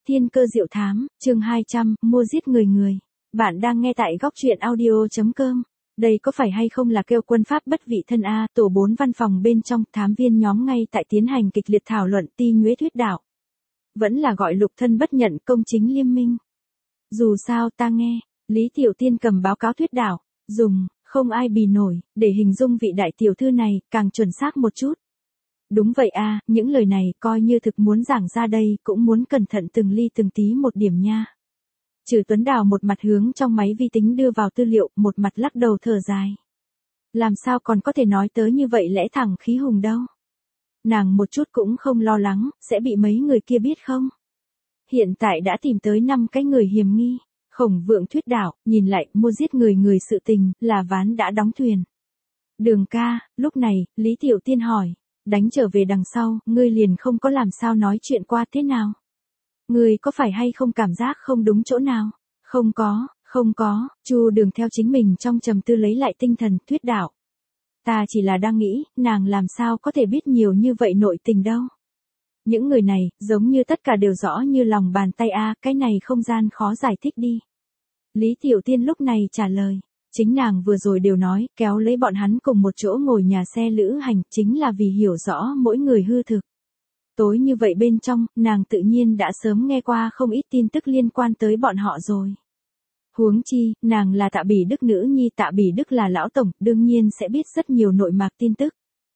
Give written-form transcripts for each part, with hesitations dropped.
Thiên cơ diệu thám, chương 200, mua giết người người. Bạn đang nghe tại góc truyện audio.com. Đây có phải hay không là kêu quân pháp bất vị thân A, tổ 4 văn phòng bên trong, thám viên nhóm ngay tại tiến hành kịch liệt thảo luận ti nhuế thuyết đạo. Vẫn là gọi lục thân bất nhận công chính liêm minh. Dù sao ta nghe, Lý Tiểu Tiên cầm báo cáo thuyết đạo, dùng, không ai bì nổi, để hình dung vị đại tiểu thư này, càng chuẩn xác một chút. Đúng vậy a, những lời này coi như thực muốn giảng ra đây cũng muốn cẩn thận từng ly từng tí một điểm nha. Trừ Tuấn Đào một mặt hướng trong máy vi tính đưa vào tư liệu, một mặt lắc đầu thở dài. Làm sao còn có thể nói tới như vậy lẽ thẳng khí hùng đâu. Nàng một chút cũng không lo lắng, sẽ bị mấy người kia biết không? Hiện tại đã tìm tới 5 cái người hiểm nghi. Khổng Vượng thuyết đạo, nhìn lại, mua giết người người sự tình, là ván đã đóng thuyền. Đường ca, lúc này, Lý Tiểu Tiên hỏi. Đánh trở về đằng sau, ngươi liền không có làm sao nói chuyện qua thế nào? Ngươi có phải hay không cảm giác không đúng chỗ nào? Không có, Chu Đường theo chính mình trong trầm tư lấy lại tinh thần, thuyết đạo. Ta chỉ là đang nghĩ, nàng làm sao có thể biết nhiều như vậy nội tình đâu. Những người này, giống như tất cả đều rõ như lòng bàn tay a, cái này không gian khó giải thích đi. Lý Tiểu Tiên lúc này trả lời. Chính nàng vừa rồi đều nói, kéo lấy bọn hắn cùng một chỗ ngồi nhà xe lữ hành, chính là vì hiểu rõ mỗi người hư thực. Tối như vậy bên trong, nàng tự nhiên đã sớm nghe qua không ít tin tức liên quan tới bọn họ rồi. Huống chi, nàng là Tạ Bỉ Đức nữ nhi, Tạ Bỉ Đức là lão tổng, đương nhiên sẽ biết rất nhiều nội mạc tin tức.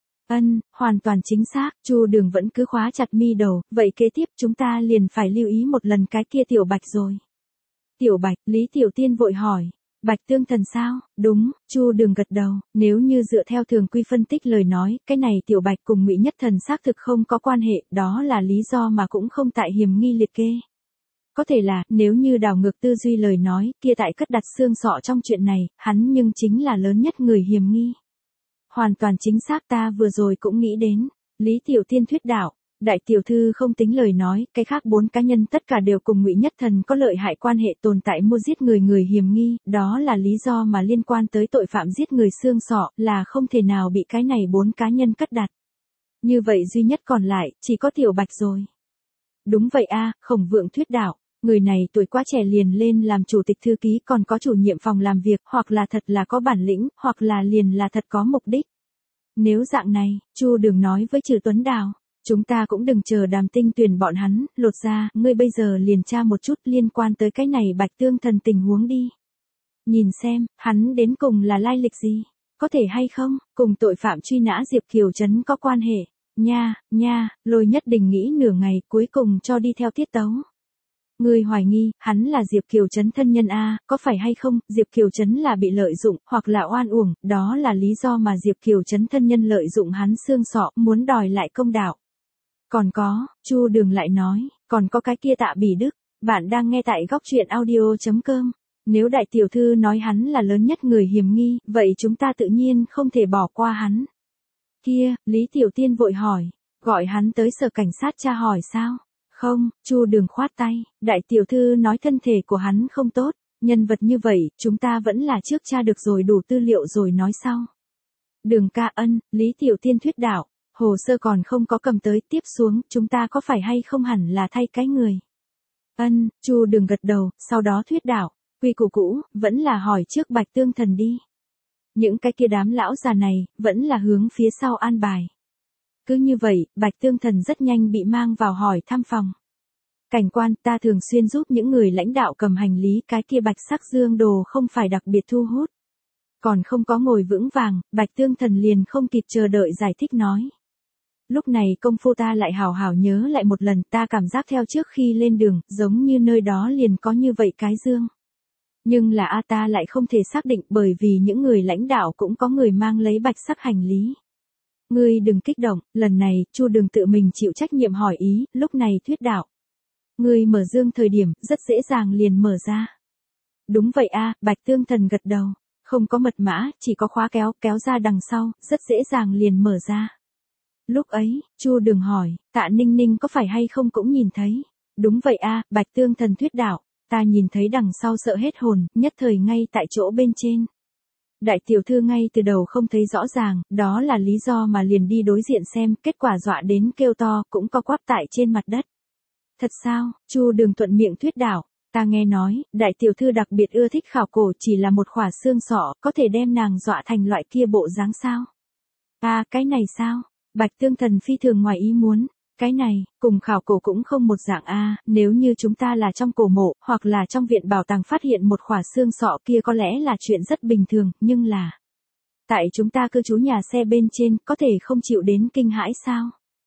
Hoàn toàn chính xác, Chu Đường vẫn cứ khóa chặt mi đầu, vậy kế tiếp chúng ta liền phải lưu ý một lần cái kia Tiểu Bạch rồi. Tiểu Bạch, Lý Tiểu Tiên vội hỏi. Bạch Tương Thần sao? Đúng, Chu Đường gật đầu, nếu như dựa theo thường quy phân tích lời nói, cái này Tiểu Bạch cùng Ngụy Nhất Thần xác thực không có quan hệ, đó là lý do mà cũng không tại hiểm nghi liệt kê. Có thể là, nếu như đảo ngược tư duy lời nói, kia tại cất đặt xương sọ trong chuyện này, hắn nhưng chính là lớn nhất người hiểm nghi. Hoàn toàn chính xác, ta vừa rồi cũng nghĩ đến, Lý Tiểu Tiên thuyết đạo. Đại tiểu thư không tính lời nói, cái khác 4 cá nhân tất cả đều cùng Ngụy Nhất Thần có lợi hại quan hệ tồn tại mua giết người người hiểm nghi, đó là lý do mà liên quan tới tội phạm giết người xương sọ, là không thể nào bị cái này 4 cá nhân cất đặt. Như vậy duy nhất còn lại, chỉ có Tiểu Bạch rồi. Đúng vậy a, Khổng Vượng thuyết đạo, người này tuổi quá trẻ liền lên làm chủ tịch thư ký, còn có chủ nhiệm phòng làm việc, hoặc là thật là có bản lĩnh, hoặc là liền là thật có mục đích. Nếu dạng này, Chu Đường nói với Trừ Tuấn Đào. Chúng ta cũng đừng chờ Đàm Tinh tuyển bọn hắn, lột ra, ngươi bây giờ liền tra một chút liên quan tới cái này Bạch Tương Thần tình huống đi. Nhìn xem, hắn đến cùng là lai lịch gì, có thể hay không, cùng tội phạm truy nã Diệp Kiều Trấn có quan hệ. Nha, Lôi Nhất Đình nghĩ nửa ngày cuối cùng cho đi theo tiết tấu. Ngươi hoài nghi, hắn là Diệp Kiều Trấn thân nhân A, có phải hay không, Diệp Kiều Trấn là bị lợi dụng, hoặc là oan uổng, đó là lý do mà Diệp Kiều Trấn thân nhân lợi dụng hắn xương sọ, muốn đòi lại công đạo. Còn có, Chu Đường lại nói, còn có cái kia Tạ Bỉ Đức, bạn đang nghe tại góc truyện audio.com. Nếu đại tiểu thư nói hắn là lớn nhất người hiểm nghi, vậy chúng ta tự nhiên không thể bỏ qua hắn. Kia, Lý Tiểu Tiên vội hỏi, gọi hắn tới sở cảnh sát tra hỏi sao? Không, Chu Đường khoát tay, đại tiểu thư nói thân thể của hắn không tốt, nhân vật như vậy, chúng ta vẫn là trước tra được rồi đủ tư liệu rồi nói sau. Đường ca Lý Tiểu Tiên thuyết đạo. Hồ sơ còn không có cầm tới, tiếp xuống, chúng ta có phải hay không hẳn là thay cái người. Chu Đường gật đầu, sau đó thuyết đạo, quy củ cũ, vẫn là hỏi trước Bạch Tương Thần đi. Những cái kia đám lão già này, vẫn là hướng phía sau an bài. Cứ như vậy, Bạch Tương Thần rất nhanh bị mang vào hỏi thăm phòng. Cảnh quan, ta thường xuyên giúp những người lãnh đạo cầm hành lý, cái kia bạch sắc dương đồ không phải đặc biệt thu hút. Còn không có ngồi vững vàng, Bạch Tương Thần liền không kịp chờ đợi giải thích nói. Lúc này công phu ta lại hào hào nhớ lại một lần, ta cảm giác theo trước khi lên đường, giống như nơi đó liền có như vậy cái dương. Nhưng là ta lại không thể xác định, bởi vì những người lãnh đạo cũng có người mang lấy bạch sắc hành lý. Ngươi đừng kích động, lần này, Chu Đường tự mình chịu trách nhiệm hỏi ý, lúc này thuyết đạo. Ngươi mở dương thời điểm, rất dễ dàng liền mở ra. Đúng vậy Bạch Tương Thần gật đầu, không có mật mã, chỉ có khóa kéo ra đằng sau, rất dễ dàng liền mở ra. Lúc ấy, Chu Đường hỏi, Tạ Ninh Ninh có phải hay không cũng nhìn thấy. Đúng vậy Bạch Tương Thần thuyết đạo, ta nhìn thấy đằng sau sợ hết hồn, nhất thời ngay tại chỗ bên trên. Đại tiểu thư ngay từ đầu không thấy rõ ràng, đó là lý do mà liền đi đối diện xem, kết quả dọa đến kêu to, cũng co quắp tại trên mặt đất. Thật sao? Chu Đường thuận miệng thuyết đạo. Ta nghe nói, đại tiểu thư đặc biệt ưa thích khảo cổ, chỉ là một khỏa xương sọ, có thể đem nàng dọa thành loại kia bộ dáng sao? À, cái này sao? Bạch Tương Thần phi thường ngoài ý muốn. Cái này, cùng khảo cổ cũng không một dạng a, nếu như chúng ta là trong cổ mộ, hoặc là trong viện bảo tàng phát hiện một khỏa xương sọ kia có lẽ là chuyện rất bình thường, nhưng là... Tại chúng ta cư trú nhà xe bên trên, có thể không chịu đến kinh hãi sao?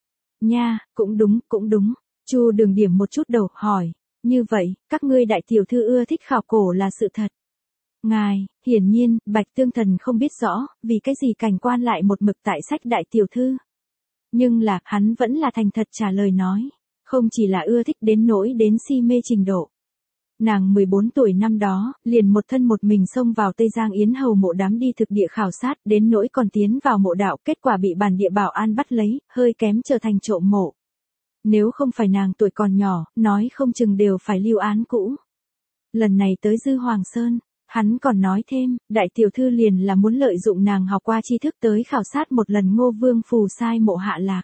Nha, cũng đúng, cũng đúng. Chu Đường điểm một chút đầu, hỏi. Như vậy, các ngươi đại tiểu thư ưa thích khảo cổ là sự thật. Ngài, hiển nhiên, Bạch Tương Thần không biết rõ, vì cái gì cảnh quan lại một mực tại sách đại tiểu thư. Nhưng là, hắn vẫn là thành thật trả lời nói. Không chỉ là ưa thích đến nỗi đến si mê trình độ. Nàng 14 tuổi năm đó, liền một thân một mình xông vào Tây Giang Yến Hầu mộ đám đi thực địa khảo sát, đến nỗi còn tiến vào mộ đạo, kết quả bị bản địa bảo an bắt lấy, hơi kém trở thành trộm mộ. Nếu không phải nàng tuổi còn nhỏ, nói không chừng đều phải lưu án cũ. Lần này tới Dư Hoàng Sơn, hắn còn nói thêm, đại tiểu thư liền là muốn lợi dụng nàng học qua tri thức tới khảo sát một lần Ngô Vương phù sai mộ hạ lạc.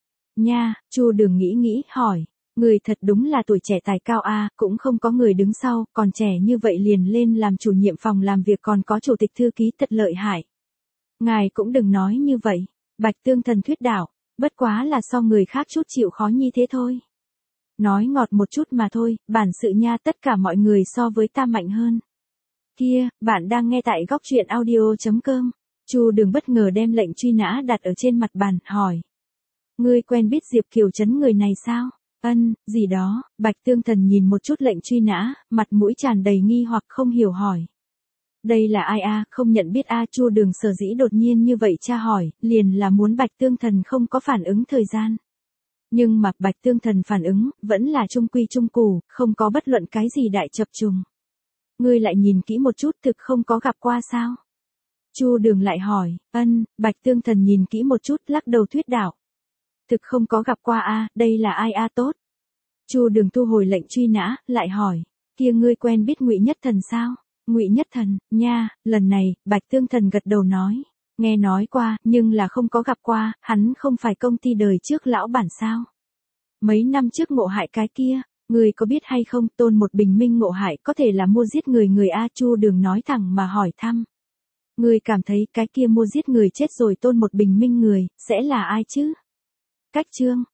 Nha, Chu Đường nghĩ, hỏi. Người thật đúng là tuổi trẻ tài cao a, cũng không có người đứng sau, còn trẻ như vậy liền lên làm chủ nhiệm phòng làm việc, còn có chủ tịch thư ký, thật lợi hại. Ngài cũng đừng nói như vậy, Bạch Tương Thần thuyết đạo, bất quá là so người khác chút chịu khó như thế thôi. Nói ngọt một chút mà thôi, bản sự nha, tất cả mọi người so với ta mạnh hơn. Kia, bạn đang nghe tại góc truyện audio.com. Chu Đường bất ngờ đem lệnh truy nã đặt ở trên mặt bàn, hỏi. Ngươi quen biết Diệp Kiều Trấn người này sao? Gì đó, Bạch Tương Thần nhìn một chút lệnh truy nã, mặt mũi tràn đầy nghi hoặc không hiểu hỏi. Đây là ai a, không nhận biết a, Chu Đường sở dĩ đột nhiên như vậy tra hỏi, liền là muốn Bạch Tương Thần không có phản ứng thời gian. Nhưng mà Bạch Tương Thần phản ứng, vẫn là trung quy trung củ, không có bất luận cái gì đại chập trùng. Ngươi lại nhìn kỹ một chút, thực không có gặp qua sao? Chu Đường lại hỏi, Bạch Tương Thần nhìn kỹ một chút, lắc đầu thuyết đạo. Thực không có gặp qua a, đây là ai a tốt? Chu Đường thu hồi lệnh truy nã, lại hỏi, kia ngươi quen biết Ngụy Nhất Thần sao? Ngụy Nhất Thần, nha, lần này, Bạch Tương Thần gật đầu nói, nghe nói qua, nhưng là không có gặp qua, hắn không phải công ty đời trước lão bản sao? Mấy năm trước ngộ hại cái kia, ngươi có biết hay không, Tôn Một Bình Minh ngộ hại có thể là mua giết người a, Chu Đường nói thẳng mà hỏi thăm. Ngươi cảm thấy cái kia mua giết người chết rồi Tôn Một Bình Minh người, sẽ là ai chứ? Cách chương.